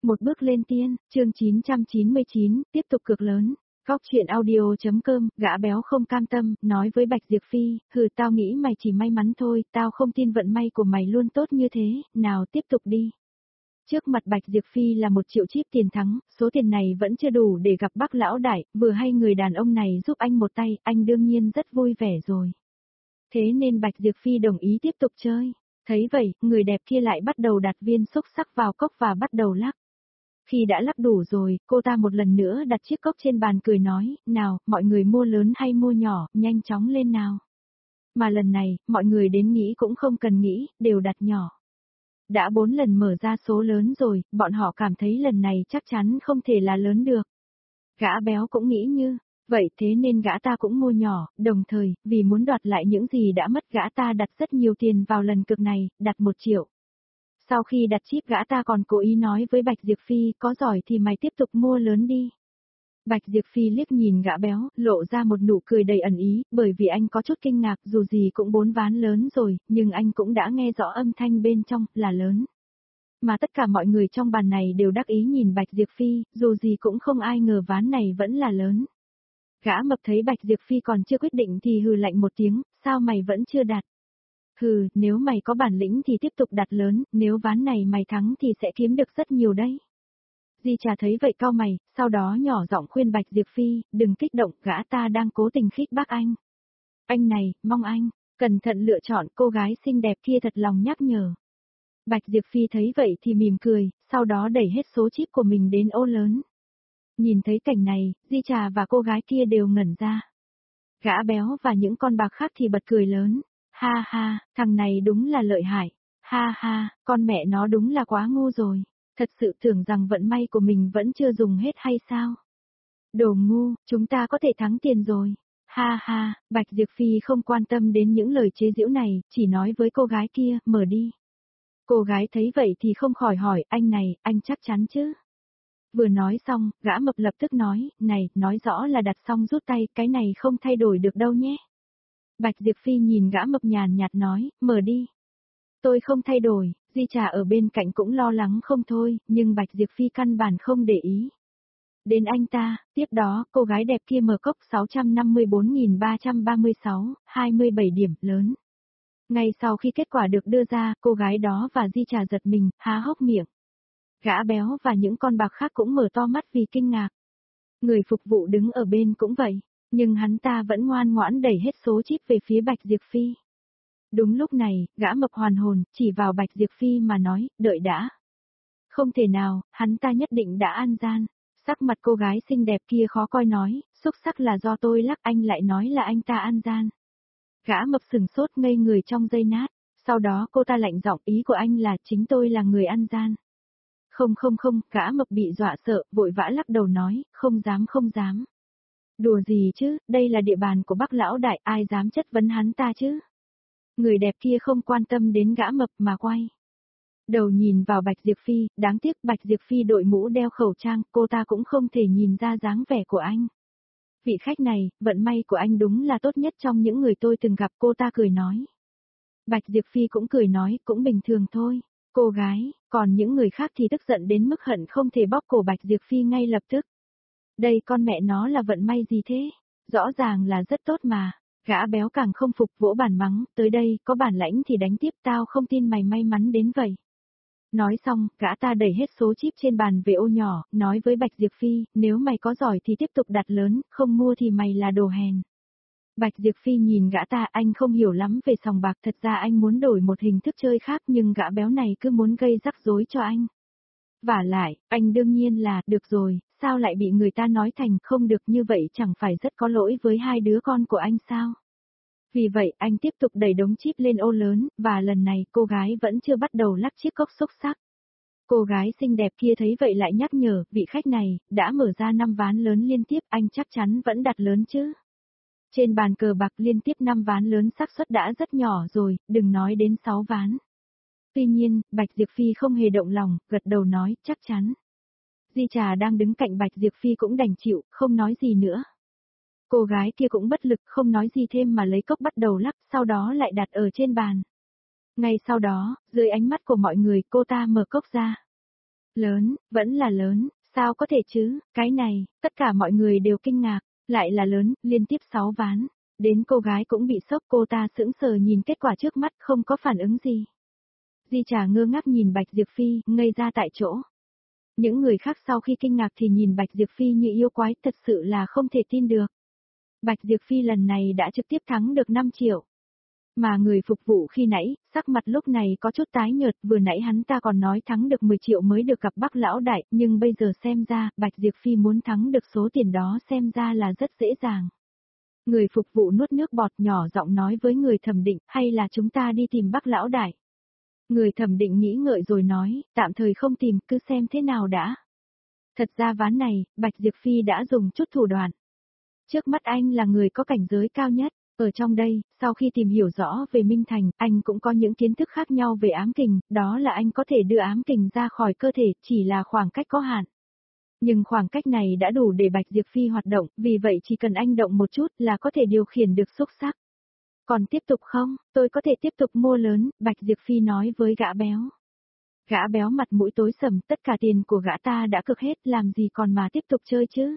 Một bước lên tiên, chương 999, tiếp tục cược lớn. Góc chuyện audio.com, gã béo không cam tâm, nói với Bạch Diệp Phi, tao nghĩ mày chỉ may mắn thôi, tao không tin vận may của mày luôn tốt như thế, nào tiếp tục đi. Trước mặt Bạch Diệp Phi là 1 triệu chip tiền thắng, số tiền này vẫn chưa đủ để gặp bác lão đại, vừa hay người đàn ông này giúp anh một tay, anh đương nhiên rất vui vẻ rồi. Thế nên Bạch Diệp Phi đồng ý tiếp tục chơi. Thấy vậy, người đẹp kia lại bắt đầu đặt viên xúc xắc vào cốc và bắt đầu lắc. Khi đã lắc đủ rồi, cô ta một lần nữa đặt chiếc cốc trên bàn cười nói, nào, mọi người mua lớn hay mua nhỏ, nhanh chóng lên nào. Mà lần này, mọi người đến nghĩ cũng không cần nghĩ, đều đặt nhỏ. Đã 4 lần mở ra số lớn rồi, bọn họ cảm thấy lần này chắc chắn không thể là lớn được. Gã béo cũng nghĩ như vậy, thế nên gã ta cũng mua nhỏ, đồng thời, vì muốn đoạt lại những gì đã mất, gã ta đặt rất nhiều tiền vào lần cược này, đặt 1 triệu. Sau khi đặt chip, gã ta còn cố ý nói với Bạch Diệp Phi, có giỏi thì mày tiếp tục mua lớn đi. Bạch Diệp Phi liếc nhìn gã béo, lộ ra một nụ cười đầy ẩn ý, bởi vì anh có chút kinh ngạc, dù gì cũng 4 ván lớn rồi, nhưng anh cũng đã nghe rõ âm thanh bên trong, là lớn. Mà tất cả mọi người trong bàn này đều đắc ý nhìn Bạch Diệp Phi, dù gì cũng không ai ngờ ván này vẫn là lớn. Gã mập thấy Bạch Diệp Phi còn chưa quyết định thì hừ lạnh một tiếng, sao mày vẫn chưa đặt? Nếu mày có bản lĩnh thì tiếp tục đặt lớn, nếu ván này mày thắng thì sẽ kiếm được rất nhiều đấy. Di Trà thấy vậy cau mày, sau đó nhỏ giọng khuyên Bạch Diệp Phi, đừng kích động, gã ta đang cố tình khích bác anh. Anh này, mong anh, cẩn thận lựa chọn, cô gái xinh đẹp kia thật lòng nhắc nhở. Bạch Diệp Phi thấy vậy thì mỉm cười, sau đó đẩy hết số chip của mình đến ô lớn. Nhìn thấy cảnh này, Di Trà và cô gái kia đều ngẩn ra. Gã béo và những con bạc khác thì bật cười lớn. Ha ha, thằng này đúng là lợi hại. Ha ha, con mẹ nó đúng là quá ngu rồi. Thật sự tưởng rằng vận may của mình vẫn chưa dùng hết hay sao? Đồ ngu, chúng ta có thể thắng tiền rồi. Ha ha, Bạch Diệp Phi không quan tâm đến những lời chế giễu này, chỉ nói với cô gái kia, mở đi. Cô gái thấy vậy thì không khỏi hỏi, anh này, anh chắc chắn chứ? Vừa nói xong, gã mập lập tức nói, này, nói rõ là đặt xong rút tay, cái này không thay đổi được đâu nhé. Bạch Diệp Phi nhìn gã mập nhàn nhạt nói, mở đi. Tôi không thay đổi, Di Trà ở bên cạnh cũng lo lắng không thôi, nhưng Bạch Diệp Phi căn bản không để ý. Đến anh ta, tiếp đó, cô gái đẹp kia mở cốc 654.336, 27 điểm, lớn. Ngay sau khi kết quả được đưa ra, cô gái đó và Di Trà giật mình, há hốc miệng. Gã béo và những con bạc khác cũng mở to mắt vì kinh ngạc. Người phục vụ đứng ở bên cũng vậy, nhưng hắn ta vẫn ngoan ngoãn đẩy hết số chip về phía Bạch Diệp Phi. Đúng lúc này, gã mập hoàn hồn, chỉ vào Bạch Diệp Phi mà nói, đợi đã. Không thể nào, hắn ta nhất định đã ăn gian. Sắc mặt cô gái xinh đẹp kia khó coi nói, xúc sắc là do tôi lắc, anh lại nói là anh ta ăn gian. Gã mập sừng sốt ngây người trong giây nát, sau đó cô ta lạnh giọng, ý của anh là chính tôi là người ăn gian. Không, gã mập bị dọa sợ, vội vã lắc đầu nói, không dám. Đùa gì chứ, đây là địa bàn của bác lão đại, ai dám chất vấn hắn ta chứ? Người đẹp kia không quan tâm đến gã mập mà quay đầu nhìn vào Bạch Diệp Phi, đáng tiếc Bạch Diệp Phi đội mũ đeo khẩu trang, cô ta cũng không thể nhìn ra dáng vẻ của anh. Vị khách này, vận may của anh đúng là tốt nhất trong những người tôi từng gặp, cô ta cười nói. Bạch Diệp Phi cũng cười nói, cũng bình thường thôi, cô gái, còn những người khác thì tức giận đến mức hận không thể bóp cổ Bạch Diệp Phi ngay lập tức. Đây con mẹ nó là vận may gì thế? Rõ ràng là rất tốt mà. Gã béo càng không phục, vỗ bàn mắng, tới đây, có bản lãnh thì đánh tiếp, tao không tin mày may mắn đến vậy. Nói xong, gã ta đẩy hết số chip trên bàn về ô nhỏ, nói với Bạch Diệp Phi, nếu mày có giỏi thì tiếp tục đặt lớn, không mua thì mày là đồ hèn. Bạch Diệp Phi nhìn gã ta, anh không hiểu lắm về sòng bạc, thật ra anh muốn đổi một hình thức chơi khác nhưng gã béo này cứ muốn gây rắc rối cho anh. Vả lại, anh đương nhiên là, được rồi, sao lại bị người ta nói thành không được, như vậy chẳng phải rất có lỗi với hai đứa con của anh sao? Vì vậy, anh tiếp tục đẩy đống chip lên ô lớn, và lần này cô gái vẫn chưa bắt đầu lắc chiếc cốc xúc xắc. Cô gái xinh đẹp kia thấy vậy lại nhắc nhở, vị khách này, đã mở ra 5 ván lớn liên tiếp, anh chắc chắn vẫn đặt lớn chứ. Trên bàn cờ bạc liên tiếp 5 ván lớn xác suất đã rất nhỏ rồi, đừng nói đến 6 ván. Tuy nhiên, Bạch Diệp Phi không hề động lòng, gật đầu nói, chắc chắn. Di Trà đang đứng cạnh Bạch Diệp Phi cũng đành chịu, không nói gì nữa. Cô gái kia cũng bất lực, không nói gì thêm mà lấy cốc bắt đầu lắc, sau đó lại đặt ở trên bàn. Ngay sau đó, dưới ánh mắt của mọi người, cô ta mở cốc ra. Lớn, vẫn là lớn, sao có thể chứ, cái này, tất cả mọi người đều kinh ngạc, lại là lớn, liên tiếp 6 ván. Đến cô gái cũng bị sốc, cô ta sững sờ nhìn kết quả trước mắt không có phản ứng gì. Di Trà ngơ ngác nhìn Bạch Diệp Phi, ngây ra tại chỗ. Những người khác sau khi kinh ngạc thì nhìn Bạch Diệp Phi như yêu quái, thật sự là không thể tin được. Bạch Diệp Phi lần này đã trực tiếp thắng được 5 triệu. Mà người phục vụ khi nãy, sắc mặt lúc này có chút tái nhợt, vừa nãy hắn ta còn nói thắng được 10 triệu mới được gặp Bắc lão đại, nhưng bây giờ xem ra, Bạch Diệp Phi muốn thắng được số tiền đó xem ra là rất dễ dàng. Người phục vụ nuốt nước bọt, nhỏ giọng nói với người thẩm định, hay là chúng ta đi tìm Bắc lão đại. Người thẩm định nghĩ ngợi rồi nói, tạm thời không tìm, cứ xem thế nào đã. Thật ra ván này, Bạch Diệp Phi đã dùng chút thủ đoạn. Trước mắt anh là người có cảnh giới cao nhất. Ở trong đây, sau khi tìm hiểu rõ về Minh Thành, anh cũng có những kiến thức khác nhau về ám kình, đó là anh có thể đưa ám kình ra khỏi cơ thể, chỉ là khoảng cách có hạn. Nhưng khoảng cách này đã đủ để Bạch Diệp Phi hoạt động, vì vậy chỉ cần anh động một chút là có thể điều khiển được xúc sắc. Còn tiếp tục không, tôi có thể tiếp tục mua lớn, Bạch Diệp Phi nói với gã béo. Gã béo mặt mũi tối sầm, tất cả tiền của gã ta đã cực hết, làm gì còn mà tiếp tục chơi chứ.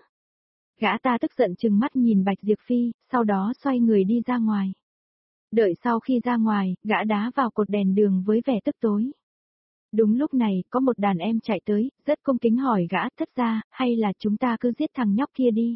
Gã ta tức giận trừng mắt nhìn Bạch Diệp Phi, sau đó xoay người đi ra ngoài. Đợi sau khi ra ngoài, gã đá vào cột đèn đường với vẻ tức tối. Đúng lúc này, có một đàn em chạy tới, rất cung kính hỏi gã, thất gia, hay là chúng ta cứ giết thằng nhóc kia đi.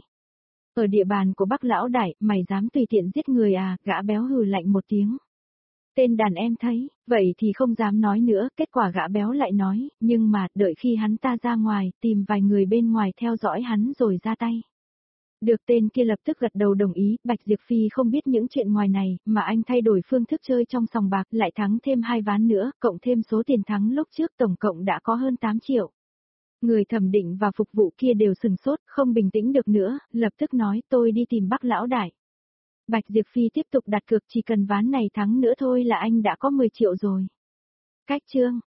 Ở địa bàn của Bắc lão đại, mày dám tùy tiện giết người à, gã béo hừ lạnh một tiếng. Tên đàn em thấy, vậy thì không dám nói nữa, kết quả gã béo lại nói, nhưng mà, đợi khi hắn ta ra ngoài, tìm vài người bên ngoài theo dõi hắn rồi ra tay. Được, tên kia lập tức gật đầu đồng ý, Bạch Diệp Phi không biết những chuyện ngoài này, mà anh thay đổi phương thức chơi trong sòng bạc, lại thắng thêm 2 ván nữa, cộng thêm số tiền thắng lúc trước tổng cộng đã có hơn 8 triệu. Người thẩm định và phục vụ kia đều sừng sốt, không bình tĩnh được nữa, lập tức nói tôi đi tìm Bắc lão đại. Bạch Diệp Phi tiếp tục đặt cược, chỉ cần ván này thắng nữa thôi là anh đã có 10 triệu rồi. Cách chương